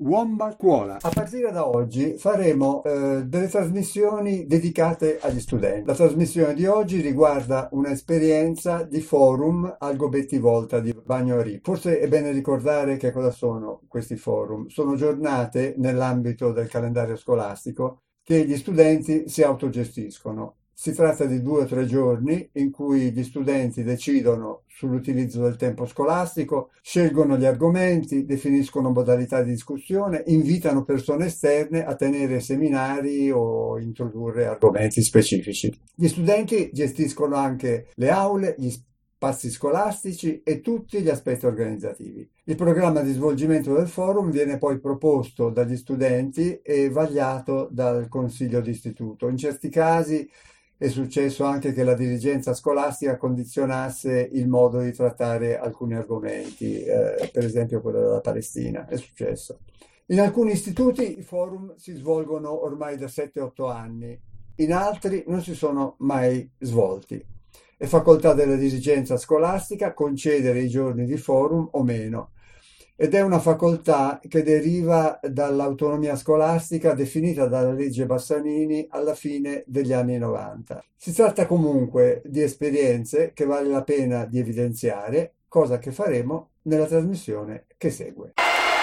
Wombat Scuola. A partire da oggi faremo delle trasmissioni dedicate agli studenti. La trasmissione di oggi riguarda un'esperienza di forum al Gobetti Volta di Bagnoli. Forse è bene ricordare che cosa sono questi forum. Sono giornate nell'ambito del calendario scolastico che gli studenti si autogestiscono. Si tratta di 2 o 3 giorni in cui gli studenti decidono sull'utilizzo del tempo scolastico, scelgono gli argomenti, definiscono modalità di discussione, invitano persone esterne a tenere seminari o introdurre argomenti specifici. Gli studenti gestiscono anche le aule, gli spazi scolastici e tutti gli aspetti organizzativi. Il programma di svolgimento del forum viene poi proposto dagli studenti e vagliato dal consiglio d'istituto. In certi casi è successo anche che la dirigenza scolastica condizionasse il modo di trattare alcuni argomenti, per esempio quello della Palestina, è successo. In alcuni istituti i forum si svolgono ormai da 7-8 anni, in altri non si sono mai svolti. È facoltà della dirigenza scolastica concedere i giorni di forum o meno. Ed è una facoltà che deriva dall'autonomia scolastica definita dalla legge Bassanini alla fine degli anni 90. Si tratta comunque di esperienze che vale la pena di evidenziare, cosa che faremo nella trasmissione che segue.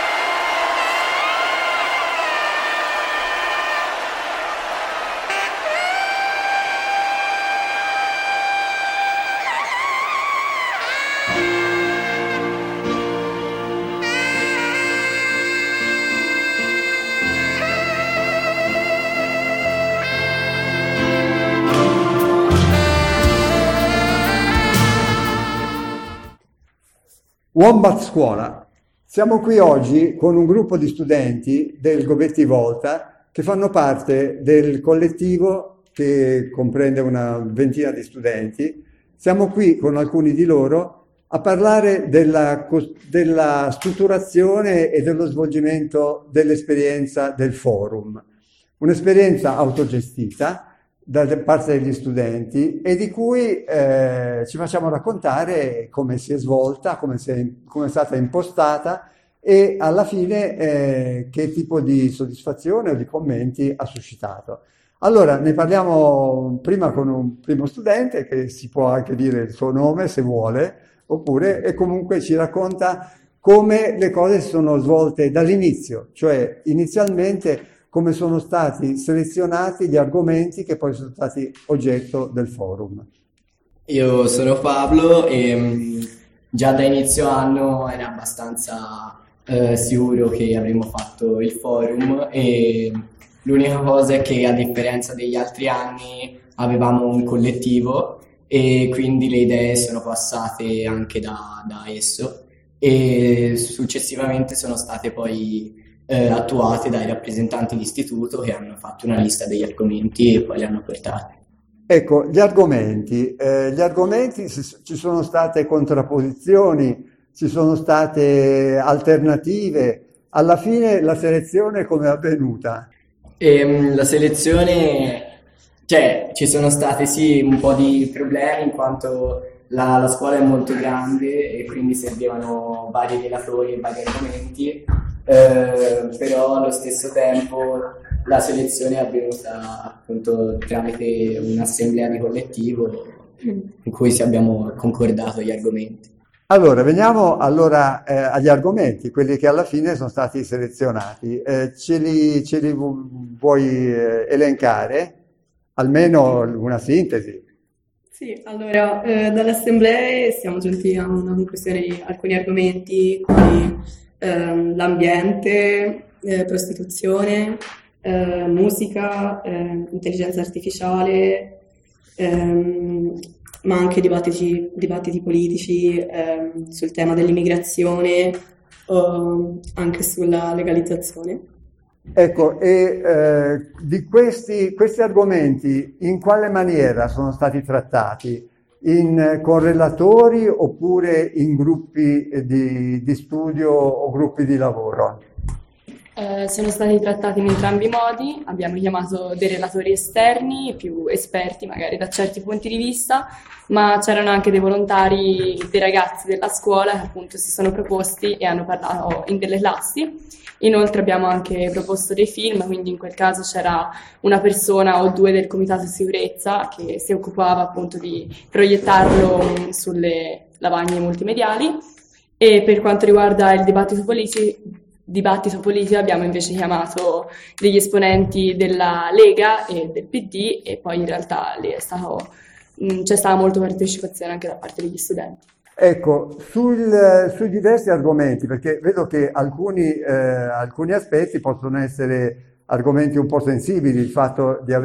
Wombat Scuola. Siamo qui oggi con un gruppo di studenti del Gobetti Volta che fanno parte del collettivo che comprende una ventina di studenti. Siamo qui con alcuni di loro a parlare della strutturazione e dello svolgimento dell'esperienza del forum. Un'esperienza autogestita da parte degli studenti e di cui ci facciamo raccontare come si è svolta, come è stata impostata e alla fine che tipo di soddisfazione o di commenti ha suscitato. Allora, ne parliamo prima con un primo studente che si può anche dire il suo nome se vuole, oppure e comunque ci racconta come le cose si sono svolte dall'inizio, cioè inizialmente come sono stati selezionati gli argomenti che poi sono stati oggetto del forum. Io sono Pablo e già da inizio anno ero abbastanza sicuro che avremmo fatto il forum e l'unica cosa è che a differenza degli altri anni avevamo un collettivo e quindi le idee sono passate anche da esso e successivamente sono state poi attuate dai rappresentanti d'istituto che hanno fatto una lista degli argomenti e poi li hanno portati. Ecco, gli argomenti, ci sono state contrapposizioni, ci sono state alternative, alla fine la selezione come è avvenuta? La selezione, cioè ci sono stati sì un po' di problemi in quanto la scuola è molto grande e quindi servivano vari relatori e vari argomenti. Però allo stesso tempo la selezione è avvenuta appunto tramite un'assemblea di collettivo in cui abbiamo concordato gli argomenti. Allora, veniamo agli argomenti, quelli che alla fine sono stati selezionati. Ce li vuoi elencare? Almeno una sintesi. Sì, allora, dalle assemblee siamo giunti a una conclusione di alcuni argomenti, quindi l'ambiente, prostituzione, musica, intelligenza artificiale, ma anche dibattiti politici sul tema dell'immigrazione o anche sulla legalizzazione. Ecco, e di questi argomenti in quale maniera sono stati trattati? Con relatori oppure in gruppi di studio o gruppi di lavoro? Sono stati trattati in entrambi i modi, abbiamo chiamato dei relatori esterni, più esperti magari da certi punti di vista, ma c'erano anche dei volontari, dei ragazzi della scuola che appunto si sono proposti e hanno parlato in delle classi. Inoltre abbiamo anche proposto dei film, quindi in quel caso c'era una persona o due del comitato di sicurezza che si occupava appunto di proiettarlo sulle lavagne multimediali. E per quanto riguarda il dibattito politico abbiamo invece chiamato degli esponenti della Lega e del PD e poi in realtà lì c'è stata molta partecipazione anche da parte degli studenti. Ecco, sui diversi argomenti, perché vedo che alcuni aspetti possono essere argomenti un po' sensibili, il fatto di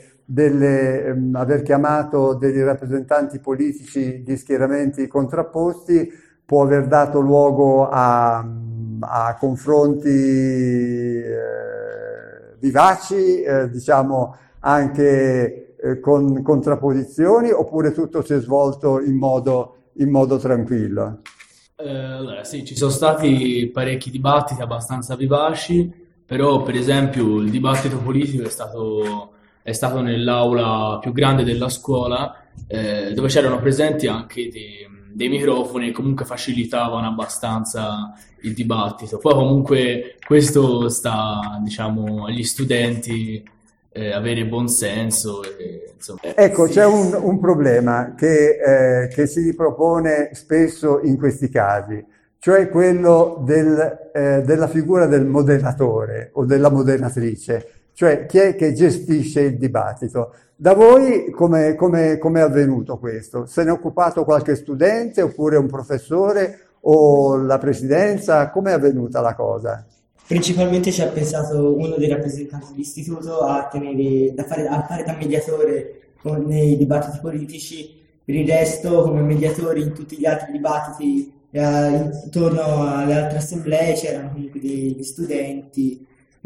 aver chiamato degli rappresentanti politici di schieramenti contrapposti può aver dato luogo a confronti vivaci, diciamo anche con contrapposizioni, oppure tutto si è svolto in modo tranquillo? Allora, sì, ci sono stati parecchi dibattiti abbastanza vivaci, però per esempio il dibattito politico è stato nell'aula più grande della scuola, dove c'erano presenti anche dei microfoni e comunque facilitavano abbastanza il dibattito. Poi comunque questo sta, diciamo, agli studenti avere buon senso. Insomma. Ecco, Sì. c'è un problema che si ripropone spesso in questi casi, cioè quello della figura del moderatore o della moderatrice, cioè chi è che gestisce il dibattito. Da voi come è avvenuto questo? Se ne è occupato qualche studente oppure un professore o la presidenza? Come è avvenuta la cosa? Principalmente ci ha pensato uno dei rappresentanti dell'istituto a fare da mediatore nei dibattiti politici. Per il resto, come mediatori in tutti gli altri dibattiti intorno alle altre assemblee c'erano comunque degli studenti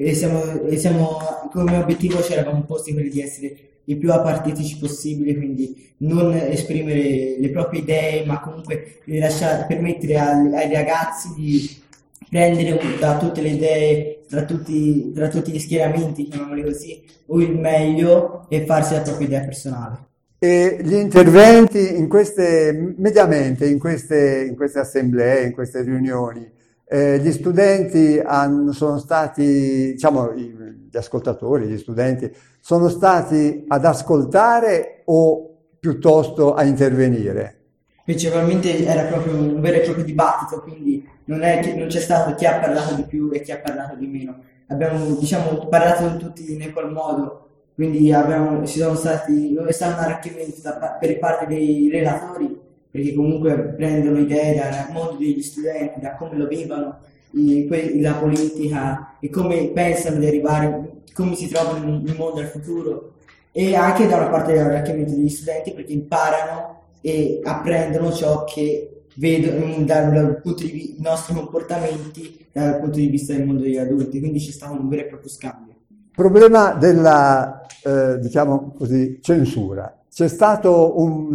come obiettivo ci eravamo posti quelli di essere i più apartitici possibile, quindi non esprimere le proprie idee, ma comunque permettere ai ragazzi di prendere da tutte le idee, tra tutti gli schieramenti, chiamiamoli così, o il meglio e farsi la propria idea personale. E gli interventi mediamente in queste assemblee, in queste riunioni, gli studenti sono stati, diciamo, gli ascoltatori, gli studenti, sono stati ad ascoltare o piuttosto a intervenire? Principalmente era proprio un vero e proprio dibattito, quindi non c'è stato chi ha parlato di più e chi ha parlato di meno. Abbiamo, diciamo, parlato tutti in equal modo, quindi non è stato un arricchimento per parte dei relatori, perché comunque prendono idee dal mondo degli studenti, da come lo vivono, la politica e come pensano di arrivare, come si trovano nel mondo del futuro, e anche da una parte dell'arricchimento degli studenti perché imparano e apprendono ciò che vedono dal punto di vista, i nostri comportamenti dal punto di vista del mondo degli adulti, quindi c'è stato un vero e proprio scambio. Problema della, diciamo così, censura. C'è stata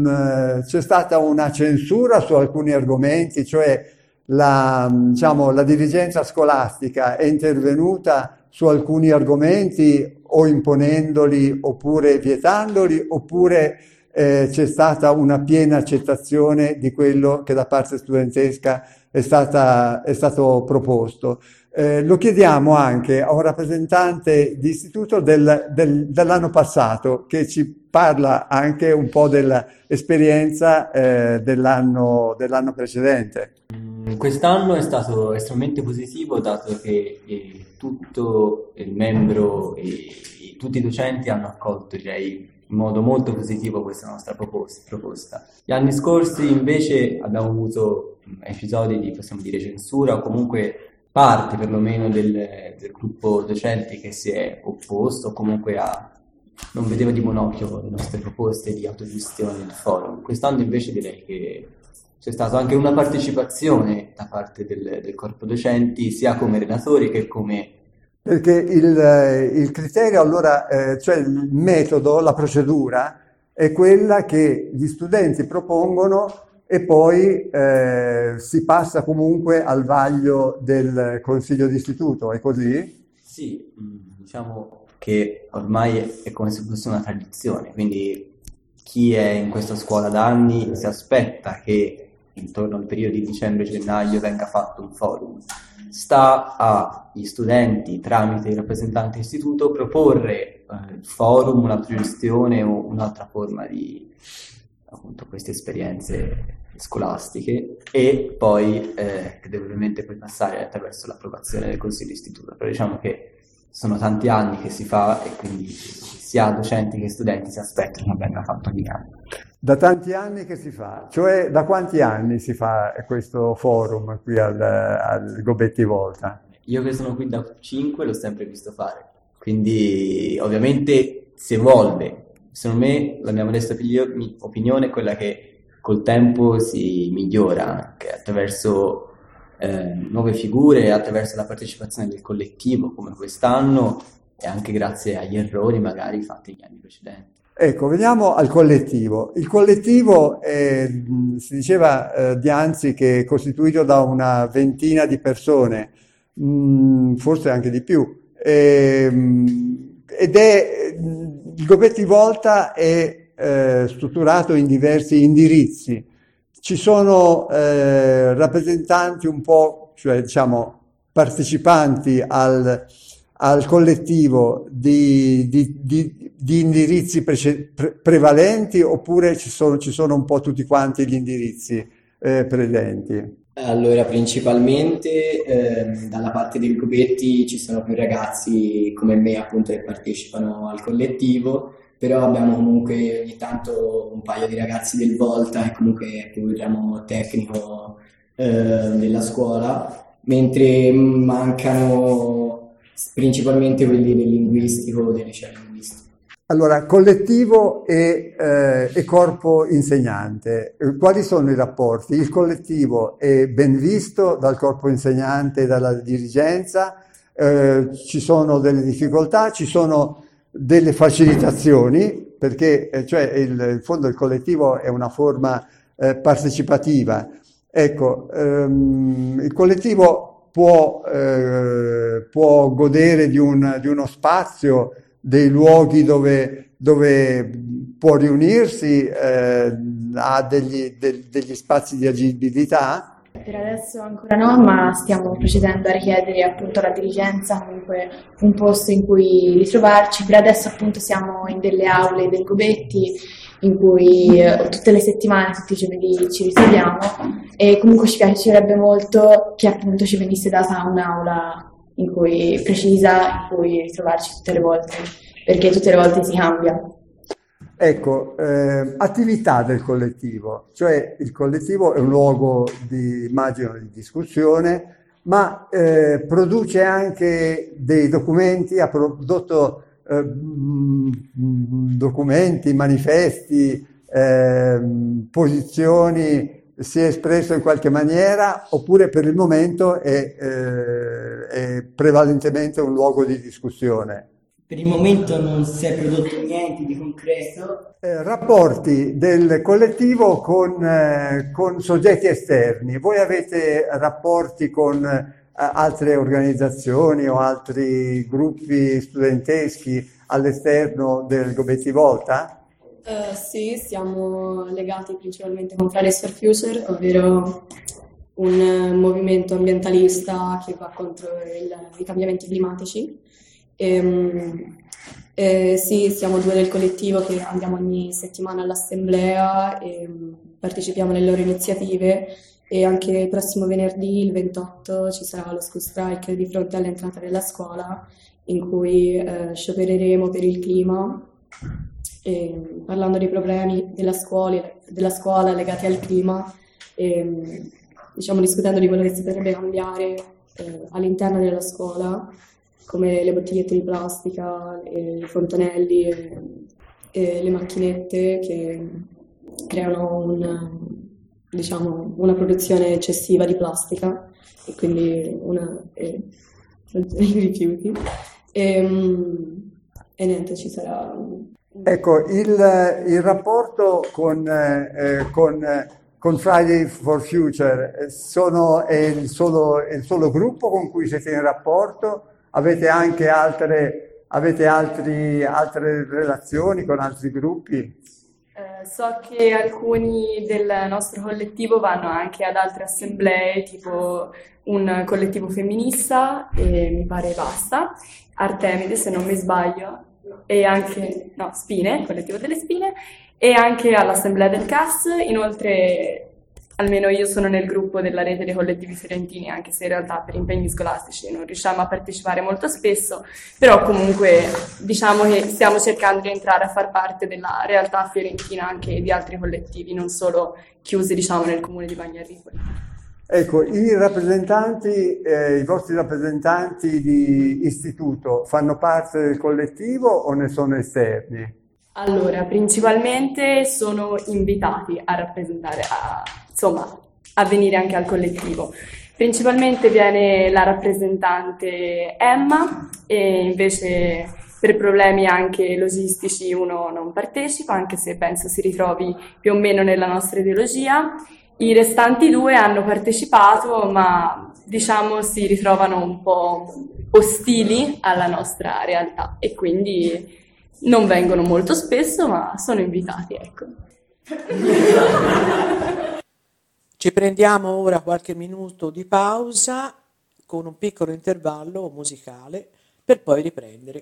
una censura su alcuni argomenti, cioè la dirigenza scolastica è intervenuta su alcuni argomenti o imponendoli oppure vietandoli, oppure c'è stata una piena accettazione di quello che da parte studentesca è stato proposto. Lo chiediamo anche a un rappresentante di istituto dell'anno passato che ci parla anche un po' dell'esperienza dell'anno precedente. Quest'anno è stato estremamente positivo dato che tutto il membro e tutti i docenti hanno accolto, direi, in modo molto positivo questa nostra proposta. Gli anni scorsi invece abbiamo avuto episodi di, possiamo dire, censura o comunque parte perlomeno del gruppo docenti che si è opposto o comunque non vedeva di buon occhio le nostre proposte di autogestione del forum. Quest'anno invece direi che c'è stata anche una partecipazione da parte del corpo docenti sia come relatori che come... Perché il criterio allora, cioè il metodo, la procedura è quella che gli studenti propongono e poi si passa comunque al vaglio del consiglio d'istituto, è così? Sì, diciamo che ormai è come se fosse una tradizione, quindi chi è in questa scuola da anni si aspetta che intorno al periodo di dicembre-gennaio venga fatto un forum. Sta agli studenti, tramite i rappresentanti dell'istituto, proporre il forum, un'altra gestione o un'altra forma di appunto queste esperienze scolastiche, e poi che deve ovviamente poi passare attraverso l'approvazione del consiglio d'istituto. Però diciamo che sono tanti anni che si fa e quindi sia docenti che studenti si aspettano che venga fatto ogni anno. Da tanti anni che si fa, cioè da quanti anni si fa questo forum qui al Gobetti Volta? Io che sono qui da 5 l'ho sempre visto fare, quindi ovviamente si evolve. Secondo me la mia modesta opinione è quella che col tempo si migliora anche attraverso nuove figure, attraverso la partecipazione del collettivo come quest'anno e anche grazie agli errori magari fatti negli anni precedenti. Ecco, veniamo al collettivo. Il collettivo si diceva dianzi che è costituito da una ventina di persone, forse anche di più, ed è il Gobetti Volta è strutturato in diversi indirizzi. Ci sono rappresentanti un po', cioè diciamo partecipanti al collettivo di indirizzi prevalenti, oppure ci sono un po' tutti quanti gli indirizzi presenti? Allora, principalmente dalla parte del Gobetti ci sono più ragazzi come me, appunto, che partecipano al collettivo, però abbiamo comunque ogni tanto un paio di ragazzi del Volta e comunque più il ramo tecnico della scuola, mentre mancano principalmente quelli del linguistico, del liceo linguistico. Allora, collettivo e corpo insegnante, quali sono i rapporti? Il collettivo è ben visto dal corpo insegnante e dalla dirigenza, ci sono delle difficoltà, ci sono delle facilitazioni, perché cioè in fondo il collettivo è una forma partecipativa. Ecco, il collettivo può godere di uno spazio, dei luoghi dove può riunirsi, ha degli spazi di agibilità. Per adesso ancora no, ma stiamo procedendo a richiedere appunto alla dirigenza comunque un posto in cui ritrovarci. Per adesso appunto siamo in delle aule del Gobetti in cui tutte le settimane, tutti i giovedì ci ritroviamo, e comunque ci piacerebbe molto che appunto ci venisse data un'aula precisa in cui ritrovarci tutte le volte, perché tutte le volte si cambia. Ecco, attività del collettivo, cioè il collettivo è un luogo immagino di discussione, ma produce anche dei documenti, ha prodotto documenti, manifesti, posizioni, si è espresso in qualche maniera, oppure per il momento è prevalentemente un luogo di discussione? Per il momento non si è prodotto niente di concreto. Rapporti del collettivo con soggetti esterni. Voi avete rapporti con altre organizzazioni o altri gruppi studenteschi all'esterno del Gobetti Volta? Sì, siamo legati principalmente con Fridays for Future, ovvero un movimento ambientalista che va contro i cambiamenti climatici. Sì, siamo due del collettivo che andiamo ogni settimana all'assemblea e partecipiamo alle loro iniziative, e anche il prossimo venerdì, il 28, ci sarà lo school strike di fronte all'entrata della scuola, in cui sciopereremo per il clima, parlando dei problemi della scuola legati al clima, e diciamo discutendo di quello che si potrebbe cambiare all'interno della scuola, come le bottigliette di plastica, i fontanelli e le macchinette che creano una produzione eccessiva di plastica e quindi i rifiuti. E niente, ci sarà... Ecco, il rapporto con con Friday for Future è il solo gruppo con cui siete in rapporto? Avete anche altre relazioni con altri gruppi? So che alcuni del nostro collettivo vanno anche ad altre assemblee, tipo un collettivo femminista, e mi pare basta, Artemide se non mi sbaglio, e anche, no, Spine, collettivo delle Spine, e anche all'assemblea del CAS. Inoltre, almeno io sono nel gruppo della rete dei collettivi fiorentini, anche se in realtà per impegni scolastici non riusciamo a partecipare molto spesso, però comunque diciamo che stiamo cercando di entrare a far parte della realtà fiorentina anche di altri collettivi, non solo chiusi diciamo nel comune di Bagnarripoli. Ecco, i vostri rappresentanti di istituto fanno parte del collettivo o ne sono esterni? Allora, principalmente sono invitati a rappresentare, a venire anche al collettivo. Principalmente viene la rappresentante Emma e invece per problemi anche logistici uno non partecipa, anche se penso si ritrovi più o meno nella nostra ideologia. I restanti due hanno partecipato, ma diciamo si ritrovano un po' ostili alla nostra realtà e quindi non vengono molto spesso, ma sono invitati, ecco. Ci prendiamo ora qualche minuto di pausa con un piccolo intervallo musicale per poi riprendere.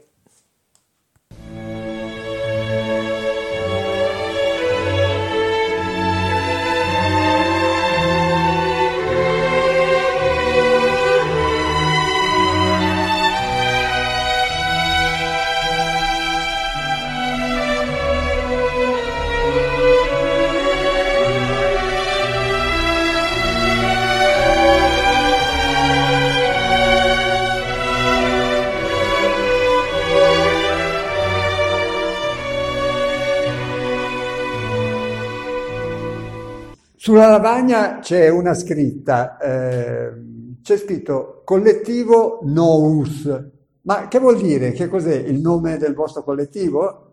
Sulla lavagna c'è una scritta, c'è scritto collettivo Nous, ma che vuol dire? Che cos'è il nome del vostro collettivo?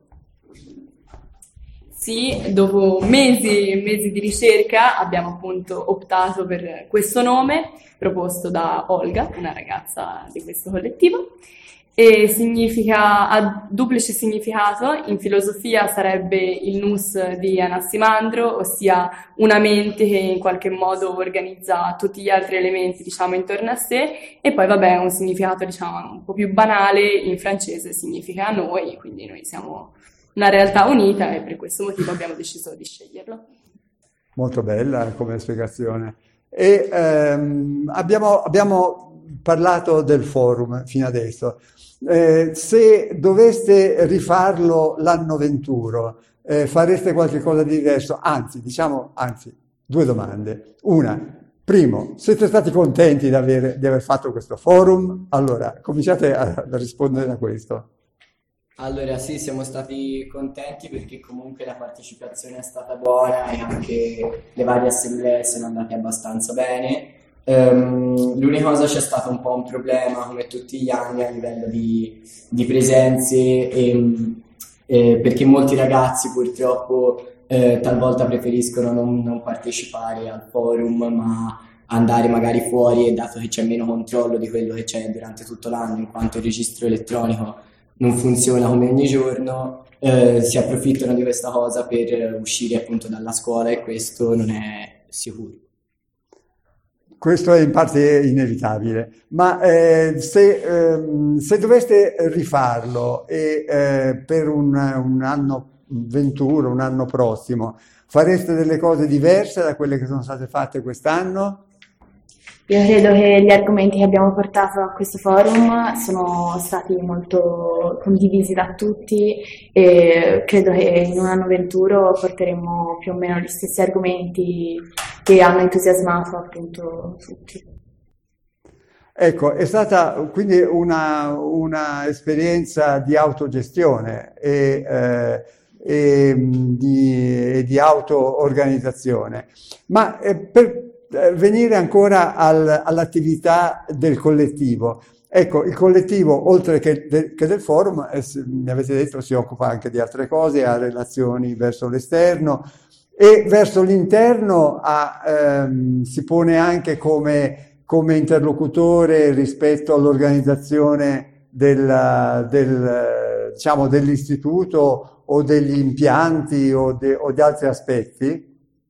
Sì, dopo mesi e mesi di ricerca abbiamo appunto optato per questo nome proposto da Olga, una ragazza di questo collettivo, e ha duplice significato. In filosofia sarebbe il nous di Anassimandro, ossia una mente che in qualche modo organizza tutti gli altri elementi, diciamo, intorno a sé, e poi vabbè un significato, diciamo, un po' più banale, in francese significa noi, quindi noi siamo una realtà unita e per questo motivo abbiamo deciso di sceglierlo. Molto bella come spiegazione. E abbiamo parlato del forum fino adesso. Se doveste rifarlo l'anno venturo, fareste qualche cosa di diverso? Anzi, due domande. Una, primo, siete stati contenti di aver fatto questo forum? Allora, cominciate a rispondere a questo. Allora sì, siamo stati contenti perché comunque la partecipazione è stata buona e anche le varie assemblee sono andate abbastanza bene. L'unica cosa, c'è stato un po' un problema come tutti gli anni a livello di presenze perché molti ragazzi purtroppo talvolta preferiscono non partecipare al forum ma andare magari fuori, e dato che c'è meno controllo di quello che c'è durante tutto l'anno in quanto il registro elettronico non funziona come ogni giorno, si approfittano di questa cosa per uscire appunto dalla scuola e questo non è sicuro. Questo è in parte inevitabile, ma se doveste rifarlo per un anno venturo, un anno prossimo, fareste delle cose diverse da quelle che sono state fatte quest'anno? Io credo che gli argomenti che abbiamo portato a questo forum sono stati molto condivisi da tutti e credo che in un anno venturo porteremo più o meno gli stessi argomenti che hanno entusiasmato appunto tutti. Ecco, è stata quindi una esperienza di autogestione e di auto-organizzazione, ma per venire ancora all'attività del collettivo. Ecco, il collettivo, oltre che del forum, mi avete detto, si occupa anche di altre cose, ha relazioni verso l'esterno. e verso l'interno si pone anche come interlocutore rispetto all'organizzazione diciamo, dell'istituto o degli impianti o di altri aspetti.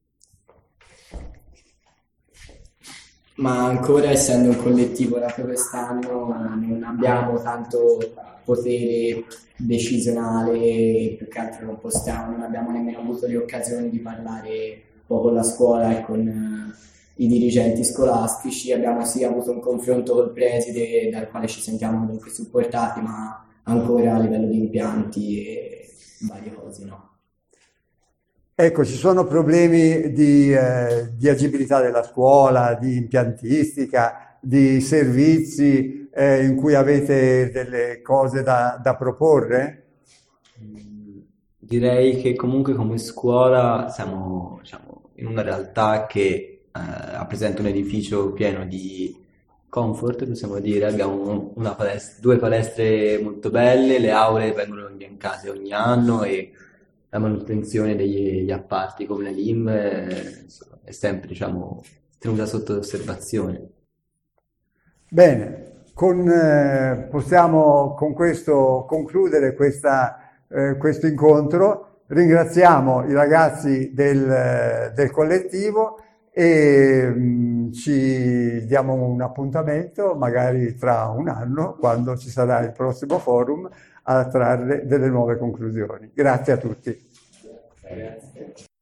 Ma ancora essendo un collettivo nato quest'anno non abbiamo tanto potere decisionale, più che altro non abbiamo nemmeno avuto le occasioni di parlare un po' con la scuola e con i dirigenti scolastici. Abbiamo sì avuto un confronto col preside dal quale ci sentiamo comunque supportati, ma ancora a livello di impianti e varie cose no. Ecco, ci sono problemi di agibilità della scuola, di impiantistica, di servizi in cui avete delle cose da proporre? Direi che comunque come scuola siamo, diciamo, in una realtà che rappresenta un edificio pieno di comfort, possiamo dire. Abbiamo due palestre molto belle, le aule vengono imbiancate ogni anno e la manutenzione degli apparti come la LIM è sempre, diciamo, tenuta sotto osservazione. Bene, possiamo con questo concludere questo incontro. Ringraziamo i ragazzi del collettivo e ci diamo un appuntamento magari tra un anno, quando ci sarà il prossimo forum, a trarre delle nuove conclusioni. Grazie a tutti.